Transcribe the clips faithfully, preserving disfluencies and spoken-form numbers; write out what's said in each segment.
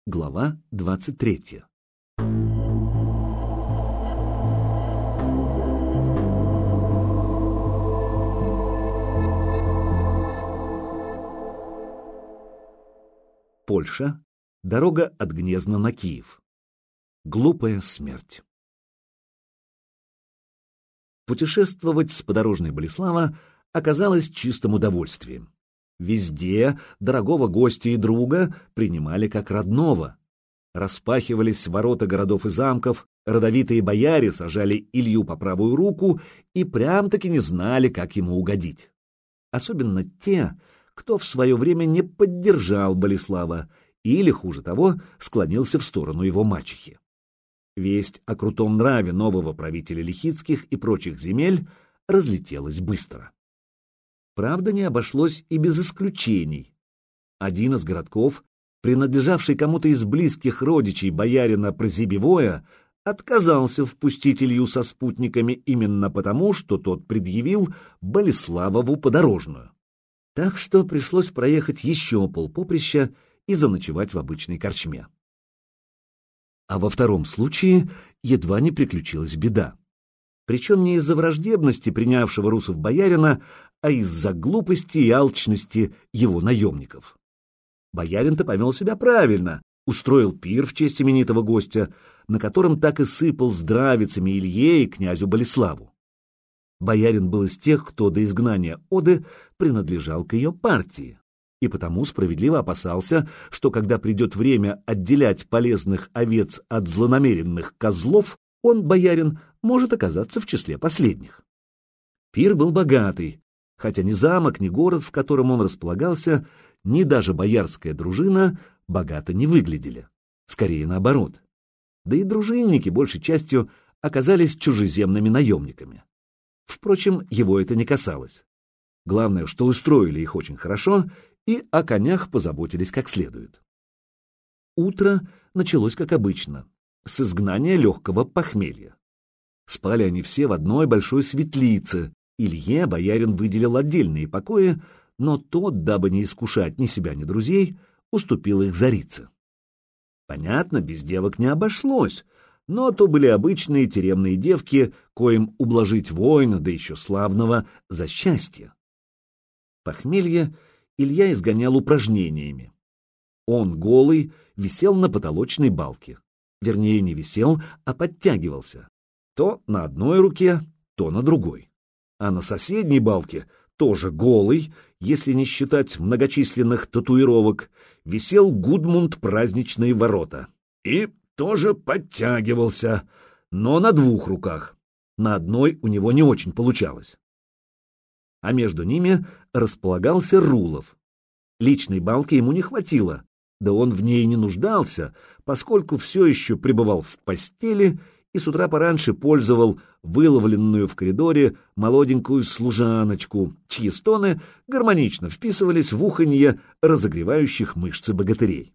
Глава двадцать третья. Польша. Дорога от Гнезна на Киев. Глупая смерть. Путешествовать с подорожной Болеслава оказалось чистым удовольствием. Везде дорогого гостя и друга принимали как родного. Распахивались ворота городов и замков, родовитые бояре сажали Илью по правую руку и прям-таки не знали, как ему угодить. Особенно те, кто в свое время не поддержал Болеслава или, хуже того, склонился в сторону его мачехи. Весть о крутом нраве нового правителя Лихицких и прочих земель разлетелась быстро. Правда, не обошлось и без исключений. Один из городков, принадлежавший кому-то из близких родичей боярина Прозибевоя, отказался впустить Илью со спутниками именно потому, что тот предъявил Болеславову подорожную. Так что пришлось проехать еще полпоприща и заночевать в обычной корчме. А во втором случае едва не приключилась беда. Причем не из-за враждебности принявшего русов боярина, а из-за глупости и алчности его наемников. Боярин-то повел себя правильно, устроил пир в честь именитого гостя, на котором так и сыпал здравицами Илье и князю Болеславу. Боярин был из тех, кто до изгнания Оды принадлежал к ее партии, и потому справедливо опасался, что когда придет время отделять полезных овец от злонамеренных козлов, он, боярин, может оказаться в числе последних. Пир был богатый, хотя ни замок, ни город, в котором он располагался, ни даже боярская дружина богато не выглядели. Скорее наоборот. Да и дружинники, большей частью, оказались чужеземными наемниками. Впрочем, его это не касалось. Главное, что устроили их очень хорошо и о конях позаботились как следует. Утро началось как обычно, с изгнания легкого похмелья. Спали они все в одной большой светлице. Илье боярин выделил отдельные покои, но тот, дабы не искушать ни себя, ни друзей, уступил их Зарице. Понятно, без девок не обошлось, но то были обычные тюремные девки, коим ублажить воина, да еще славного, за счастье. Похмелье Илья изгонял упражнениями. Он, голый, висел на потолочной балке. Вернее, не висел, а подтягивался. То на одной руке, то на другой. А на соседней балке, тоже голый, если не считать многочисленных татуировок, висел Гудмунд праздничные ворота. И тоже подтягивался, но на двух руках. На одной у него не очень получалось. А между ними располагался Рулов. Личной балки ему не хватило, да он в ней не нуждался, поскольку все еще пребывал в постели и с утра пораньше пользовал выловленную в коридоре молоденькую служаночку, чьи стоны гармонично вписывались в уханье разогревающих мышцы богатырей.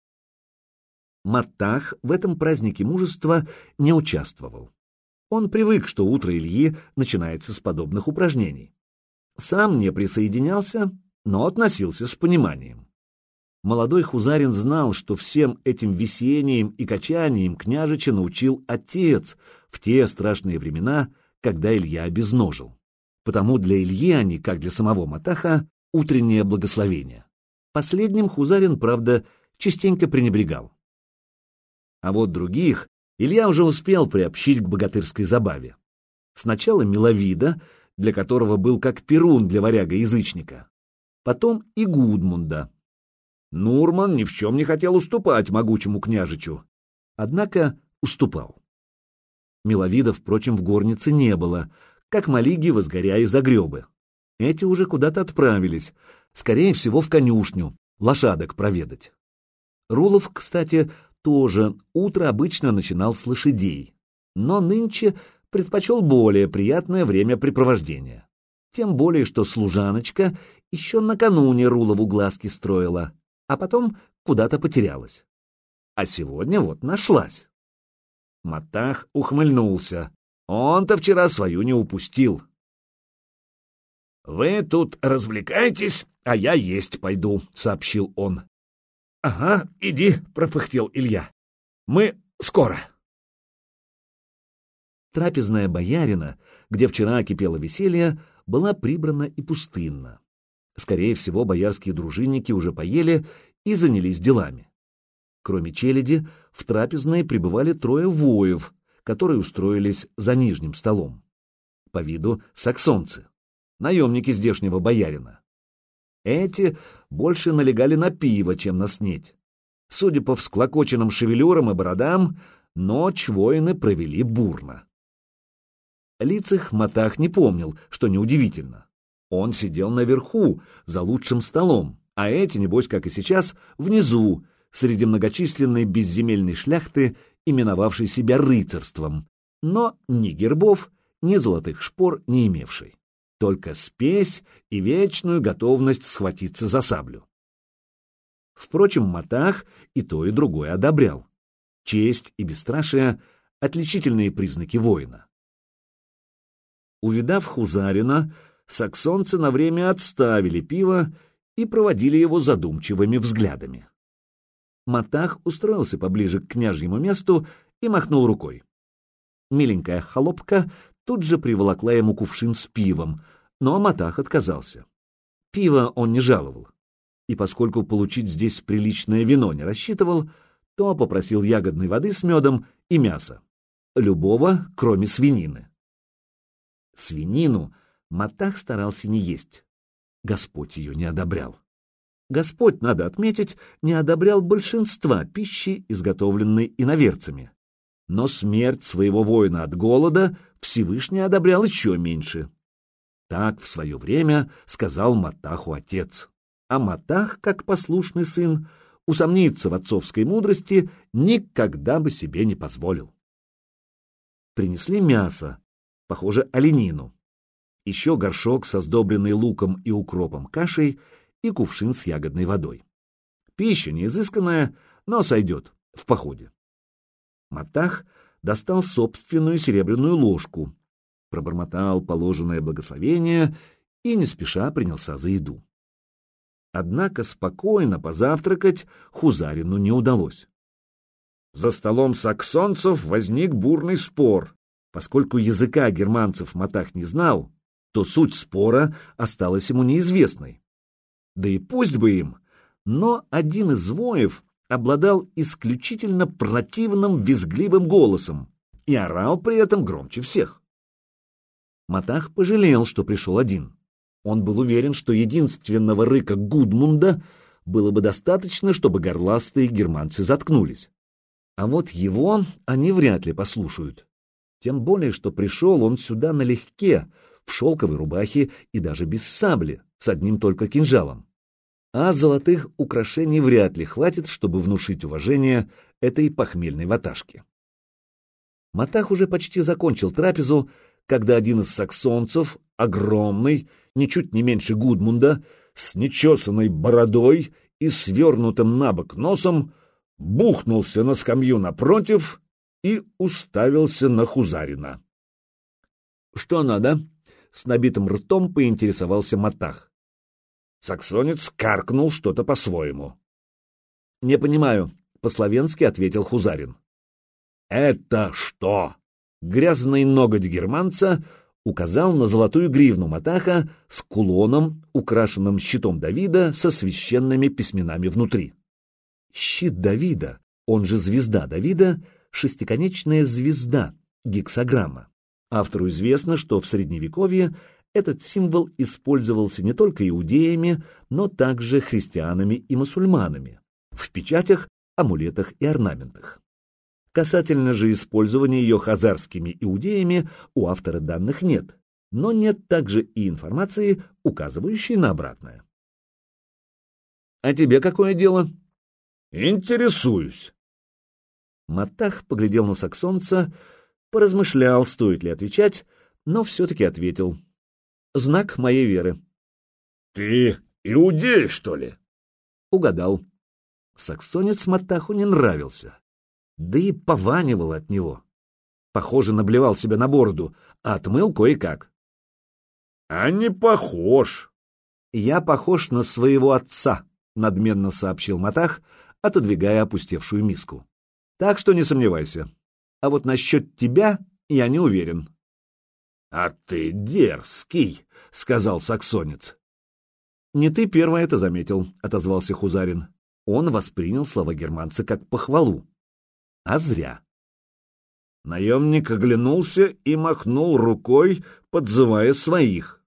Маттах в этом празднике мужества не участвовал. Он привык, что утро Ильи начинается с подобных упражнений. Сам не присоединялся, но относился с пониманием. Молодой хузарин знал, что всем этим весением и качанием княжича научил отец в те страшные времена, когда Илья обезножил. Потому для Ильи они, как для самого Маттаха, утреннее благословение. Последним хузарин, правда, частенько пренебрегал. А вот других Илья уже успел приобщить к богатырской забаве. Сначала Миловида, для которого был как перун для варяга-язычника, потом и Гудмунда. Нурман ни в чем не хотел уступать могучему княжичу, однако уступал. Миловида, впрочем, в горнице не было, как Малиги, Возгоря и Загребы. Эти уже куда-то отправились, скорее всего, в конюшню, лошадок проведать. Рулов, кстати, тоже утро обычно начинал с лошадей, но нынче предпочел более приятное времяпрепровождение. Тем более, что служаночка еще накануне Рулову глазки строила, а потом куда-то потерялась. А сегодня вот нашлась. Маттах ухмыльнулся. Он-то вчера свою не упустил. «Вы тут развлекаетесь, а я есть пойду», — сообщил он. — Ага, иди, — пропыхтел Илья. — Мы скоро. Трапезная боярина, где вчера кипело веселье, была прибрана и пустынна. Скорее всего, боярские дружинники уже поели и занялись делами. Кроме челяди, в трапезной пребывали трое воев, которые устроились за нижним столом. По виду саксонцы, наемники здешнего боярина. Эти больше налегали на пиво, чем на снедь. Судя по всклокоченным шевелюрам и бородам, ночь воины провели бурно. Лиц их Матах не помнил, что неудивительно. Он сидел наверху, за лучшим столом, а эти, небось, как и сейчас, внизу, среди многочисленной безземельной шляхты, именовавшей себя рыцарством, но ни гербов, ни золотых шпор не имевшей. Только спесь и вечную готовность схватиться за саблю. Впрочем, Матах и то, и другое одобрял. Честь и бесстрашие — отличительные признаки воина. Увидав Хузарина, саксонцы на время отставили пиво и проводили его задумчивыми взглядами. Матах устроился поближе к княжьему месту и махнул рукой. Миленькая холопка тут же приволокла ему кувшин с пивом, но Матах отказался. Пиво он не жаловал, и поскольку получить здесь приличное вино не рассчитывал, то попросил ягодной воды с медом и мяса. Любого, кроме свинины. Свинину Матах старался не есть. Господь ее не одобрял. Господь, надо отметить, не одобрял большинства пищи, изготовленной иноверцами. Но смерть своего воина от голода Всевышний одобрял еще меньше. Так в свое время сказал Матаху отец. А Матах, как послушный сын, усомниться в отцовской мудрости никогда бы себе не позволил. Принесли мясо, похоже, оленину, еще горшок со сдобренной луком и укропом кашей и кувшин с ягодной водой. Пища не изысканная, но сойдет в походе. Матах достал собственную серебряную ложку, пробормотал положенное благословение и не спеша принялся за еду. Однако спокойно позавтракать Хузарину не удалось. За столом саксонцев возник бурный спор. Поскольку языка германцев Матах не знал, то суть спора осталась ему неизвестной. Да и пусть бы им, но один из воев обладал исключительно противным визгливым голосом и орал при этом громче всех. Матах пожалел, что пришел один. Он был уверен, что единственного рыка Гудмунда было бы достаточно, чтобы горластые германцы заткнулись. А вот его они вряд ли послушают. Тем более, что пришел он сюда налегке, в шелковой рубахе и даже без сабли, с одним только кинжалом. А золотых украшений вряд ли хватит, чтобы внушить уважение этой похмельной ваташке. Матах уже почти закончил трапезу, когда один из саксонцев, огромный, ничуть не меньше Гудмунда, с нечесанной бородой и свернутым набок носом, бухнулся на скамью напротив и уставился на Хузарина. — Что надо? — с набитым ртом поинтересовался Матах. Саксонец каркнул что-то по-своему. — Не понимаю, — по-словенски ответил Хузарин. — Это что? Грязный ноготь германца указал на золотую гривну Матаха с кулоном, украшенным щитом Давида со священными письменами внутри. Щит Давида, он же звезда Давида, шестиконечная звезда, гексаграмма. Автору известно, что в Средневековье этот символ использовался не только иудеями, но также христианами и мусульманами в печатях, амулетах и орнаментах. Касательно же использования ее хазарскими иудеями у автора данных нет, но нет также и информации, указывающей на обратное. — А тебе какое дело? — Интересуюсь. Матах поглядел на саксонца, поразмышлял, стоит ли отвечать, но все-таки ответил. — Знак моей веры. — Ты иудей, что ли? — Угадал. Саксонец Матаху не нравился, да и пованивал от него. Похоже, наблевал себя на бороду, а отмыл кое-как. — А не похож. — Я похож на своего отца, — надменно сообщил Матах, отодвигая опустевшую миску. Так что не сомневайся. А вот насчет тебя я не уверен. — А ты дерзкий, — сказал саксонец. — Не ты первый это заметил, — отозвался Хузарин. Он воспринял слова германца как похвалу. А зря. Наемник оглянулся и махнул рукой, подзывая своих.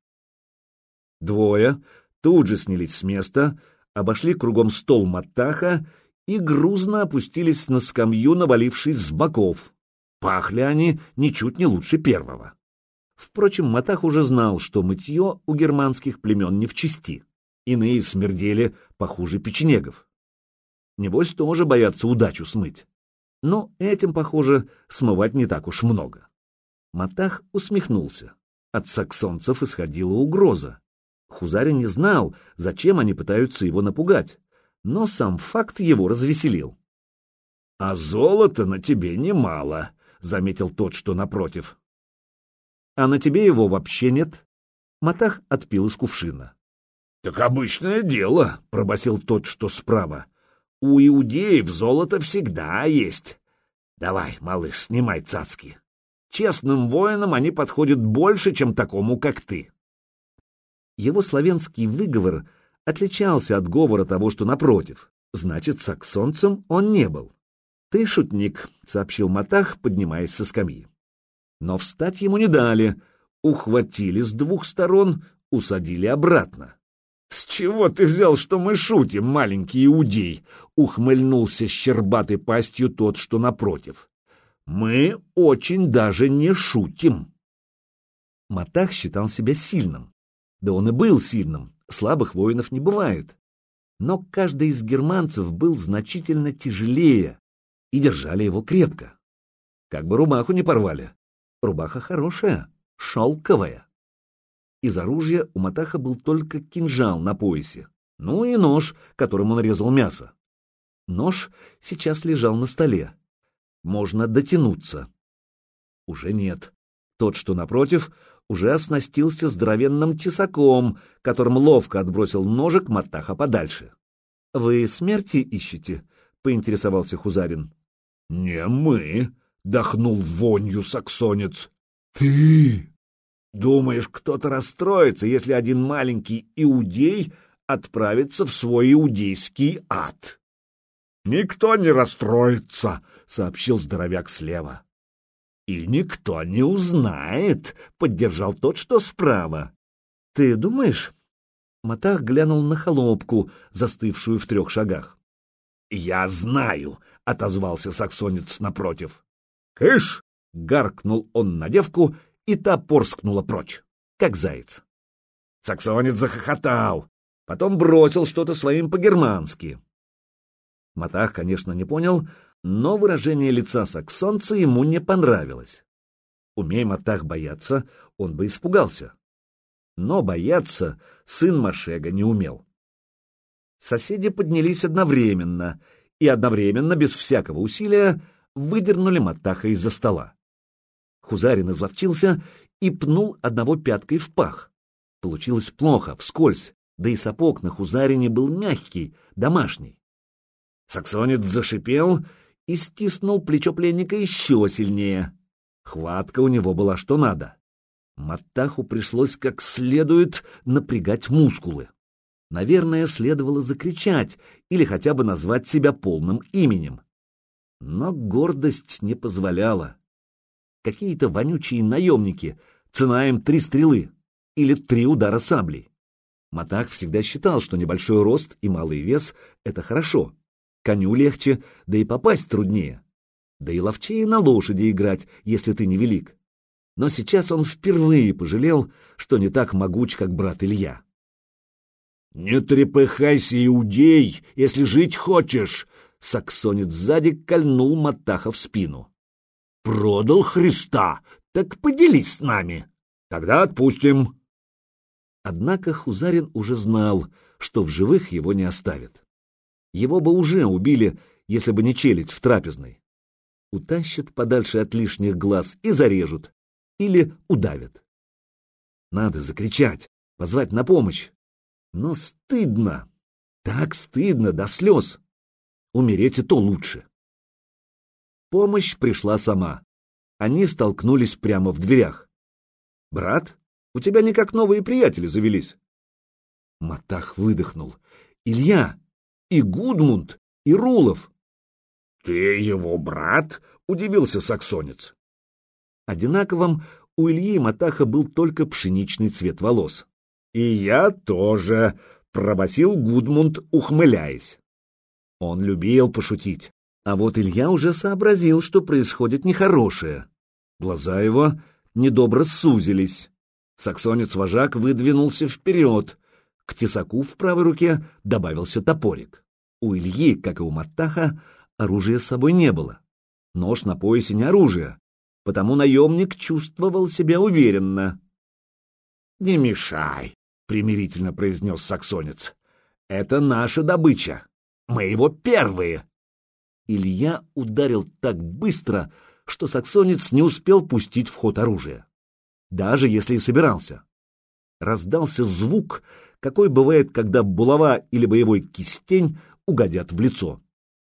Двое тут же снялись с места, обошли кругом стол Маттаха и грузно опустились на скамью, навалившись с боков. Пахли они ничуть не лучше первого. Впрочем, Маттах уже знал, что мытье у германских племен не в чести. Иные смердели похуже печенегов. Небось, тоже боятся удачу смыть. Но этим, похоже, смывать не так уж много. Маттах усмехнулся. От саксонцев исходила угроза. Хузарин не знал, зачем они пытаются его напугать, но сам факт его развеселил. — А золота на тебе немало, — заметил тот, что напротив. — А на тебе его вообще нет? Маттах отпил из кувшина. — Так обычное дело, — пробасил тот, что справа. — У иудеев золото всегда есть. Давай, малыш, снимай цацки. Честным воинам они подходят больше, чем такому, как ты. Его славянский выговор отличался от говора того, что напротив. Значит, саксонцем он не был. — Ты шутник, — сообщил Маттах, поднимаясь со скамьи. Но встать ему не дали. Ухватили с двух сторон, усадили обратно. — С чего ты взял, что мы шутим, маленький иудей? — ухмыльнулся щербатой пастью тот, что напротив. — Мы очень даже не шутим. Маттах считал себя сильным. Да он и был сильным, слабых воинов не бывает. Но каждый из германцев был значительно тяжелее, и держали его крепко. Как бы рубаху не порвали. Рубаха хорошая, шелковая. Из оружия у Маттаха был только кинжал на поясе, ну и нож, которым он резал мясо. Нож сейчас лежал на столе. Можно дотянуться. Уже нет. Тот, что напротив, уже оснастился здоровенным тесаком, которым ловко отбросил ножик Маттаха подальше. — Вы смерти ищете? — поинтересовался Хузарин. — Не мы, — дохнул вонью саксонец. — Ты! Думаешь, кто-то расстроится, если один маленький иудей отправится в свой иудейский ад? — Никто не расстроится, — сообщил здоровяк слева. — И никто не узнает, — поддержал тот, что справа. — Ты думаешь? Маттах глянул на холопку, застывшую в трех шагах. — Я знаю, — отозвался саксонец напротив. — Кыш! — гаркнул он на девку, и та порскнула прочь, как заяц. Саксонец захохотал, потом бросил что-то своим по-германски. Маттах, конечно, не понял, но выражение лица саксонца ему не понравилось. Умей Маттах бояться, он бы испугался. Но бояться сын Машега не умел. Соседи поднялись одновременно и одновременно, без всякого усилия, выдернули Маттаха из-за стола. Хузарин изловчился и пнул одного пяткой в пах. Получилось плохо, вскользь, да и сапог на Хузарине был мягкий, домашний. Саксонец зашипел и стиснул плечо пленника еще сильнее. Хватка у него была что надо. Маттаху пришлось как следует напрягать мускулы. Наверное, следовало закричать или хотя бы назвать себя полным именем. Но гордость не позволяла. Какие-то вонючие наемники, цена им три стрелы или три удара саблей. Маттах всегда считал, что небольшой рост и малый вес — это хорошо. Коню легче, да и попасть труднее. Да и ловчее на лошади играть, если ты невелик. Но сейчас он впервые пожалел, что не так могуч, как брат Илья. — Не трепыхайся, иудей, если жить хочешь! — саксонец сзади кольнул Маттаха в спину. — Продал Христа, так поделись с нами. Тогда отпустим. Однако Хузарин уже знал, что в живых его не оставят. Его бы уже убили, если бы не челядь в трапезной. Утащат подальше от лишних глаз и зарежут. Или удавят. Надо закричать, позвать на помощь. Но стыдно. Так стыдно до слез. умереть и то лучше. Помощь пришла сама. Они столкнулись прямо в дверях. «Брат, у тебя не как новые приятели завелись». Матах выдохнул. «Илья! И Гудмунд, и Рулов!» «Ты его брат?» — удивился саксонец. Одинаковым у Ильи и Матаха был только пшеничный цвет волос. «И я тоже», — пробасил Гудмунд, ухмыляясь. Он любил пошутить, а вот Илья уже сообразил, что происходит нехорошее. Глаза его недобро сузились. Саксонец-вожак выдвинулся вперед. К тесаку в правой руке добавился топорик. У Ильи, как и у Матаха, оружия с собой не было. Нож на поясе не оружие, потому наемник чувствовал себя уверенно. «Не мешай», — примирительно произнес саксонец. «Это наша добыча. Мы его первые». Илья ударил так быстро, что саксонец не успел пустить в ход оружие. Даже если и собирался. Раздался звук, какой бывает, когда булава или боевой кистень угодят в лицо.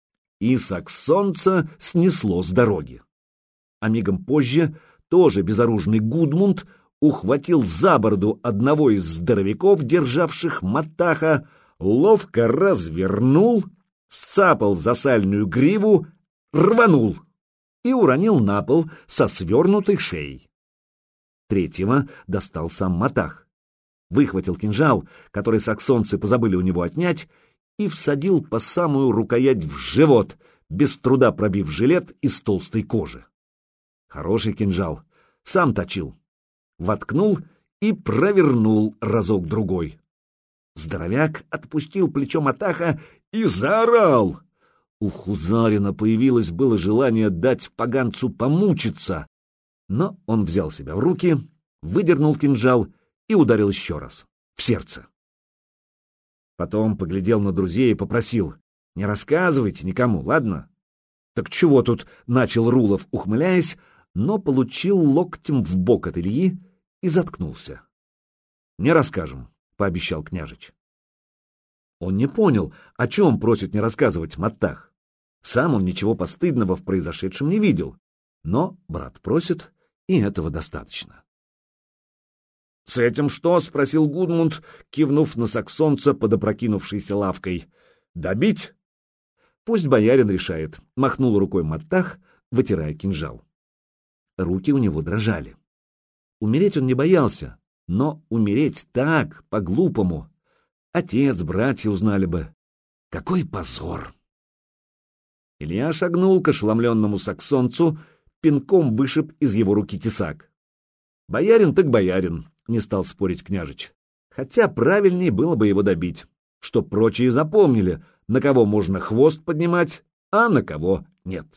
И саксонца снесло с дороги. А мигом позже тоже безоружный Гудмунд ухватил за бороду одного из здоровяков, державших Матаха, ловко развернул, сцапал за сальную гриву, рванул и уронил на пол со свернутой шеей. Третьего достал сам Матах. Выхватил кинжал, который саксонцы позабыли у него отнять, и всадил по самую рукоять в живот, без труда пробив жилет из толстой кожи. Хороший кинжал, сам точил. Воткнул и провернул разок-другой. Здоровяк отпустил плечо Матаха и заорал. У Хузарина появилось было желание дать поганцу помучиться, но он взял себя в руки, выдернул кинжал и ударил еще раз, в сердце. Потом поглядел на друзей и попросил: «Не рассказывайте никому, ладно?» «Так чего тут?» — начал Рулов, ухмыляясь, но получил локтем в бок от Ильи и заткнулся. «Не расскажем», — пообещал княжич. Он не понял, о чем просит не рассказывать Матах. Сам он ничего постыдного в произошедшем не видел, но брат просит, и этого достаточно. «С этим что?» — спросил Гудмунд, кивнув на саксонца под опрокинувшейся лавкой. «Добить?» «Пусть боярин решает», — махнул рукой Матах, вытирая кинжал. Руки у него дрожали. Умереть он не боялся, но умереть так, по-глупому. Отец, братья узнали бы. Какой позор! Илья шагнул к ошеломленному саксонцу, пинком вышиб из его руки тесак. «Боярин так боярин», — не стал спорить княжич. Хотя правильней было бы его добить, чтоб прочие запомнили, на кого можно хвост поднимать, а на кого нет.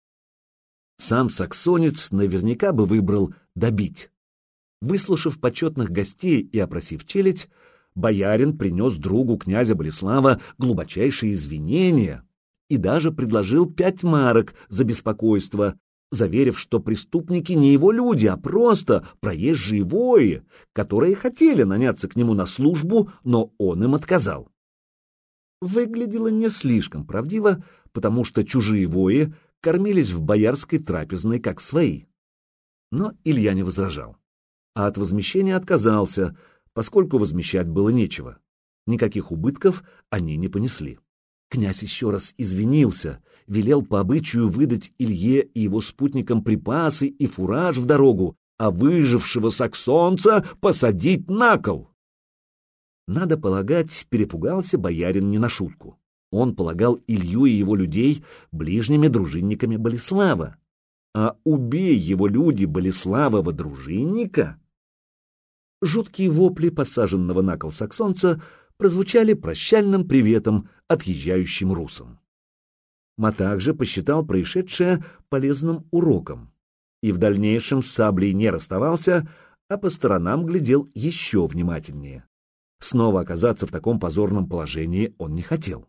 Сам саксонец наверняка бы выбрал добить. Выслушав почетных гостей и опросив челядь, боярин принес другу князя Болеслава глубочайшие извинения и даже предложил пять марок за беспокойство, заверив, что преступники не его люди, а просто проезжие вои, которые хотели наняться к нему на службу, но он им отказал. Выглядело не слишком правдиво, потому что чужие вои кормились в боярской трапезной как свои. Но Илья не возражал, а от возмещения отказался, поскольку возмещать было нечего. Никаких убытков они не понесли. Князь еще раз извинился, велел по обычаю выдать Илье и его спутникам припасы и фураж в дорогу, а выжившего саксонца посадить на кол. Надо полагать, перепугался боярин не на шутку. Он полагал Илью и его людей ближними дружинниками Болеслава. А убей его люди Болеславова дружинника! Жуткие вопли посаженного на кол саксонца прозвучали прощальным приветом отъезжающим русам. Матах же посчитал происшедшее полезным уроком и в дальнейшем с саблей не расставался, а по сторонам глядел еще внимательнее. Снова оказаться в таком позорном положении он не хотел.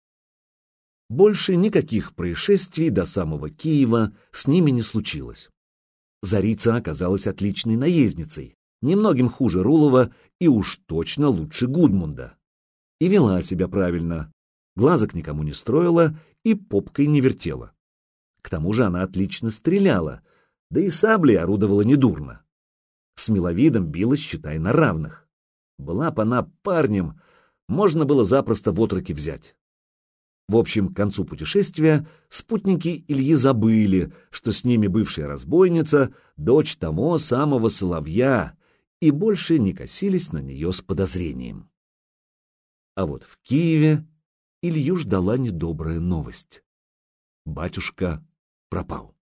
Больше никаких происшествий до самого Киева с ними не случилось. Зарица оказалась отличной наездницей, немногим хуже Рулова и уж точно лучше Гудмунда. И вела себя правильно, глазок никому не строила и попкой не вертела. К тому же она отлично стреляла, да и саблей орудовала недурно. С миловидом билась, считай, на равных. Была б она парнем, можно было запросто в отроки взять. В общем, к концу путешествия спутники Ильи забыли, что с ними бывшая разбойница, дочь того самого Соловья, и больше не косились на нее с подозрением. А вот в Киеве Илью ждала недобрая новость. Батюшка пропал.